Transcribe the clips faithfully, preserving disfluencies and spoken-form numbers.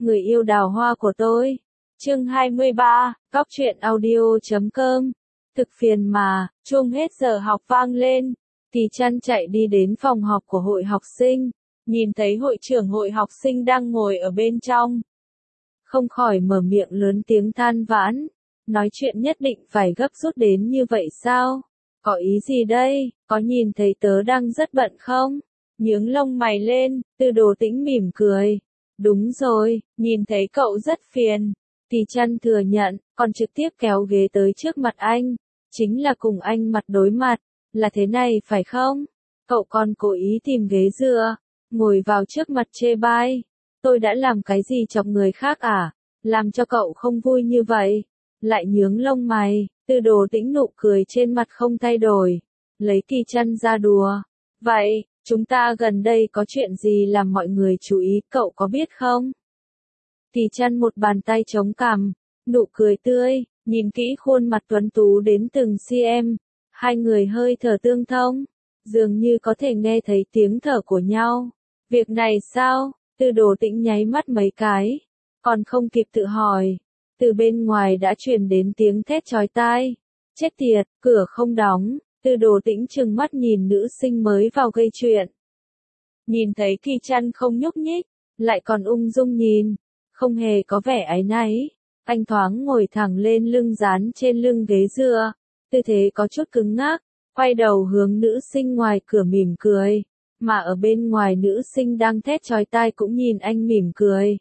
người yêu đào hoa của tôi. Chương hai mươi ba, Góc truyện audio chấm com. Thực phiền mà, chuông hết giờ học vang lên. Kỳ Trăn chạy đi đến phòng họp của hội học sinh, nhìn thấy hội trưởng hội học sinh đang ngồi ở bên trong. Không khỏi mở miệng lớn tiếng than vãn, nói chuyện nhất định phải gấp rút đến như vậy sao? Có ý gì đây, có nhìn thấy tớ đang rất bận không? Nhướng lông mày lên, Tư Đồ Tĩnh mỉm cười. Đúng rồi, nhìn thấy cậu rất phiền. Kỳ Trăn thừa nhận, còn trực tiếp kéo ghế tới trước mặt anh. Chính là cùng anh mặt đối mặt, là thế này phải không? Cậu còn cố ý tìm ghế dựa, ngồi vào trước mặt chê bai. Tôi đã làm cái gì chọc người khác à? Làm cho cậu không vui như vậy? Lại nhướng lông mày, Tư Đồ Tĩnh nụ cười trên mặt không thay đổi. Lấy Kỳ Trăn ra đùa. Vậy, chúng ta gần đây có chuyện gì làm mọi người chú ý, cậu có biết không? Kỳ Trăn một bàn tay chống cằm, nụ cười tươi, nhìn kỹ khuôn mặt tuấn tú đến từng cm. Hai người hơi thở tương thông, dường như có thể nghe thấy tiếng thở của nhau. Việc này sao? Tư Đồ Tĩnh nháy mắt mấy cái, còn không kịp tự hỏi. Từ bên ngoài đã truyền đến tiếng thét chói tai. Chết tiệt, cửa không đóng. Tư Đồ Tĩnh trừng mắt nhìn nữ sinh mới vào gây chuyện. Nhìn thấy Kỳ Trăn không nhúc nhích, lại còn ung dung nhìn, không hề có vẻ áy náy. Anh thoáng ngồi thẳng lên lưng dán trên lưng ghế dựa, tư thế có chút cứng ngắc, quay đầu hướng nữ sinh ngoài cửa mỉm cười, mà ở bên ngoài nữ sinh đang thét chói tai cũng nhìn anh mỉm cười.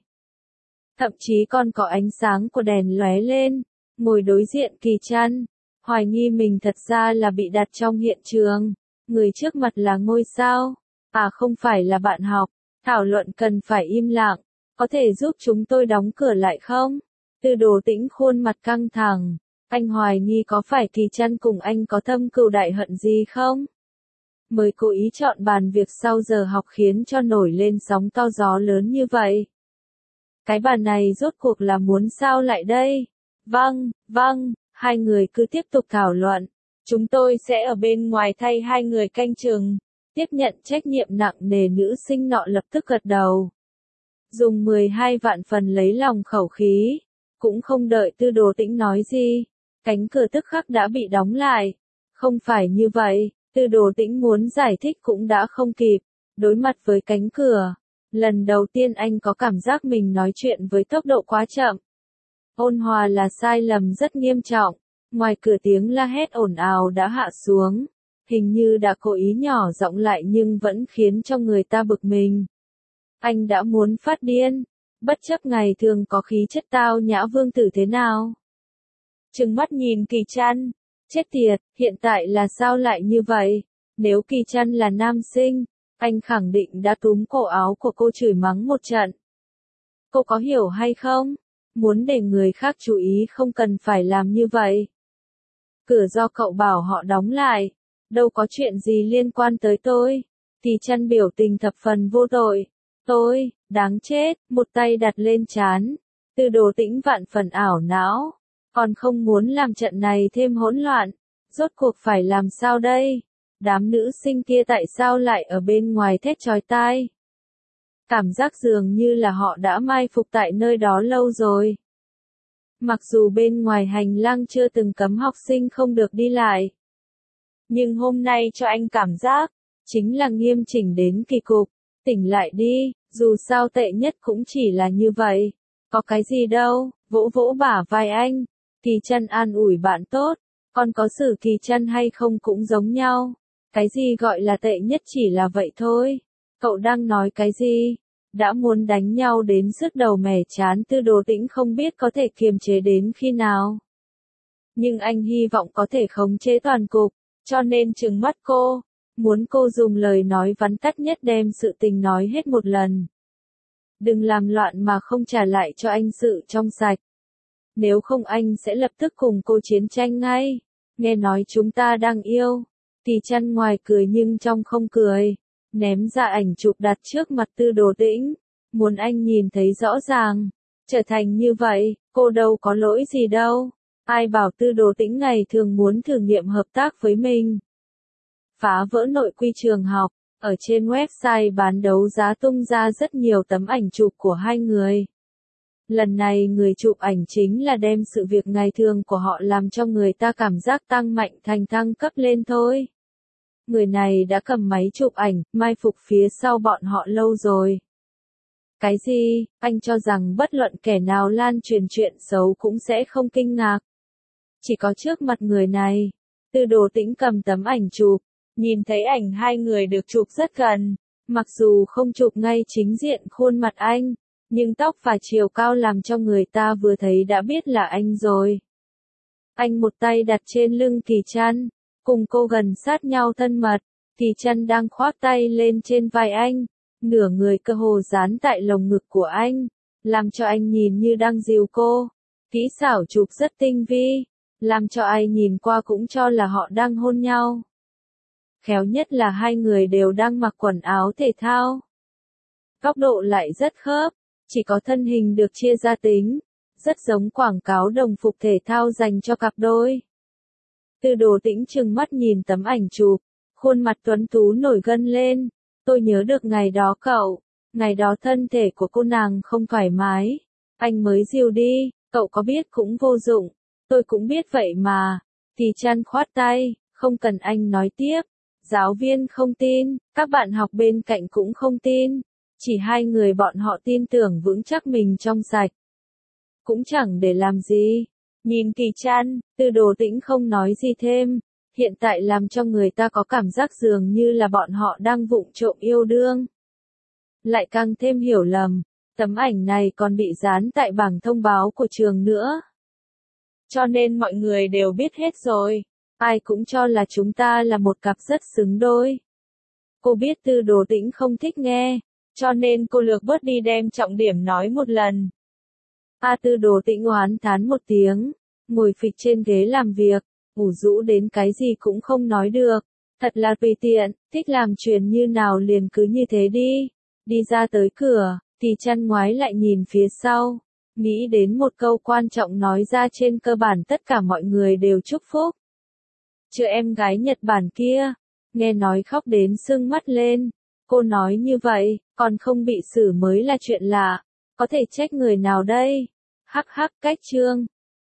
Thậm chí còn có ánh sáng của đèn lóe lên, ngồi đối diện Kỳ Trăn, hoài nghi mình thật ra là bị đặt trong hiện trường. Người trước mặt là ngôi sao, à không phải là bạn học. Thảo luận cần phải im lặng, có thể giúp chúng tôi đóng cửa lại không? Tư Đồ Tĩnh khuôn mặt căng thẳng, anh hoài nghi có phải Kỳ Trăn cùng anh có thâm cừu đại hận gì không? Mới cố ý chọn bàn việc sau giờ học khiến cho nổi lên sóng to gió lớn như vậy. Cái bàn này rốt cuộc là muốn sao lại đây? Vâng, vâng, hai người cứ tiếp tục thảo luận. Chúng tôi sẽ ở bên ngoài thay hai người canh chừng. Tiếp nhận trách nhiệm nặng nề nữ sinh nọ lập tức gật đầu. Dùng mười hai vạn phần lấy lòng khẩu khí. Cũng không đợi Tư Đồ Tĩnh nói gì. Cánh cửa tức khắc đã bị đóng lại. Không phải như vậy, Tư Đồ Tĩnh muốn giải thích cũng đã không kịp. Đối mặt với cánh cửa. Lần đầu tiên anh có cảm giác mình nói chuyện với tốc độ quá chậm. Ôn hòa là sai lầm rất nghiêm trọng. Ngoài cửa tiếng la hét ồn ào đã hạ xuống. Hình như đã cố ý nhỏ giọng lại nhưng vẫn khiến cho người ta bực mình. Anh đã muốn phát điên. Bất chấp ngày thường có khí chất tao nhã vương tử thế nào. Trừng mắt nhìn Kỳ Trăn. Chết tiệt, hiện tại là sao lại như vậy? Nếu Kỳ Trăn là nam sinh, anh khẳng định đã túm cổ áo của cô chửi mắng một trận. Cô có hiểu hay không? Muốn để người khác chú ý không cần phải làm như vậy. Cửa do cậu bảo họ đóng lại. Đâu có chuyện gì liên quan tới tôi. Kỳ Trăn biểu tình thập phần vô tội. Tôi, đáng chết, một tay đặt lên trán. Tư Đồ Tĩnh vạn phần ảo não. Còn không muốn làm trận này thêm hỗn loạn. Rốt cuộc phải làm sao đây? Đám nữ sinh kia tại sao lại ở bên ngoài thét chói tai? Cảm giác dường như là họ đã mai phục tại nơi đó lâu rồi. Mặc dù bên ngoài hành lang chưa từng cấm học sinh không được đi lại. Nhưng hôm nay cho anh cảm giác, chính là nghiêm chỉnh đến kỳ cục. Tỉnh lại đi, dù sao tệ nhất cũng chỉ là như vậy. Có cái gì đâu, vỗ vỗ bả vai anh. Kỳ Trăn an ủi bạn tốt, còn có xử Kỳ Trăn hay không cũng giống nhau. Cái gì gọi là tệ nhất chỉ là vậy thôi. Cậu đang nói cái gì? Đã muốn đánh nhau đến sứt đầu mẻ chán. Tư Đồ Tĩnh không biết có thể kiềm chế đến khi nào. Nhưng anh hy vọng có thể khống chế toàn cục, cho nên trừng mắt cô. Muốn cô dùng lời nói vắn tắt nhất đem sự tình nói hết một lần. Đừng làm loạn mà không trả lại cho anh sự trong sạch. Nếu không anh sẽ lập tức cùng cô chiến tranh ngay. Nghe nói chúng ta đang yêu. Kỳ Trăn ngoài cười nhưng trong không cười. Ném ra ảnh chụp đặt trước mặt Tư Đồ Tĩnh. Muốn anh nhìn thấy rõ ràng. Trở thành như vậy, cô đâu có lỗi gì đâu. Ai bảo Tư Đồ Tĩnh ngày thường muốn thử nghiệm hợp tác với mình. Phá vỡ nội quy trường học. Ở trên website bán đấu giá tung ra rất nhiều tấm ảnh chụp của hai người. Lần này người chụp ảnh chính là đem sự việc ngày thường của họ làm cho người ta cảm giác tăng mạnh thành thăng cấp lên thôi. Người này đã cầm máy chụp ảnh, mai phục phía sau bọn họ lâu rồi. Cái gì, anh cho rằng bất luận kẻ nào lan truyền chuyện xấu cũng sẽ không kinh ngạc. Chỉ có trước mặt người này, Tư Đồ Tĩnh cầm tấm ảnh chụp, nhìn thấy ảnh hai người được chụp rất gần, mặc dù không chụp ngay chính diện khuôn mặt anh, nhưng tóc và chiều cao làm cho người ta vừa thấy đã biết là anh rồi. Anh một tay đặt trên lưng Kỳ Trăn, cùng cô gần sát nhau thân mật, Kỳ Trăn đang khoác tay lên trên vai anh, nửa người cơ hồ dán tại lồng ngực của anh, làm cho anh nhìn như đang dìu cô. Kỹ xảo chụp rất tinh vi, làm cho ai nhìn qua cũng cho là họ đang hôn nhau. Khéo nhất là hai người đều đang mặc quần áo thể thao. Góc độ lại rất khớp, chỉ có thân hình được chia ra tính, rất giống quảng cáo đồng phục thể thao dành cho cặp đôi. Tư Đồ Tĩnh trừng mắt nhìn tấm ảnh chụp, khuôn mặt tuấn tú nổi gân lên. Tôi nhớ được ngày đó cậu, ngày đó thân thể của cô nàng không thoải mái, anh mới dìu đi, cậu có biết cũng vô dụng, tôi cũng biết vậy mà. Kỳ Trăn khoát tay, không cần anh nói tiếp, giáo viên không tin, các bạn học bên cạnh cũng không tin, chỉ hai người bọn họ tin tưởng vững chắc mình trong sạch. Cũng chẳng để làm gì. Nhìn Kỳ Trăn, Tư Đồ Tĩnh không nói gì thêm, hiện tại làm cho người ta có cảm giác dường như là bọn họ đang vụng trộm yêu đương. Lại càng thêm hiểu lầm, tấm ảnh này còn bị dán tại bảng thông báo của trường nữa. Cho nên mọi người đều biết hết rồi, ai cũng cho là chúng ta là một cặp rất xứng đôi. Cô biết Tư Đồ Tĩnh không thích nghe, cho nên cô lược bớt đi đem trọng điểm nói một lần. A Tư Đồ Tĩnh oán thán một tiếng, ngồi phịch trên ghế làm việc, ủ rũ đến cái gì cũng không nói được, thật là tùy tiện, thích làm chuyện như nào liền cứ như thế đi. Đi ra tới cửa, Kỳ Trăn ngoái lại nhìn phía sau, nghĩ đến một câu quan trọng nói ra trên cơ bản tất cả mọi người đều chúc phúc. Chứ em gái Nhật Bản kia, nghe nói khóc đến sưng mắt lên, cô nói như vậy, còn không bị xử mới là chuyện lạ, có thể trách người nào đây? Hắc hắc cách chương.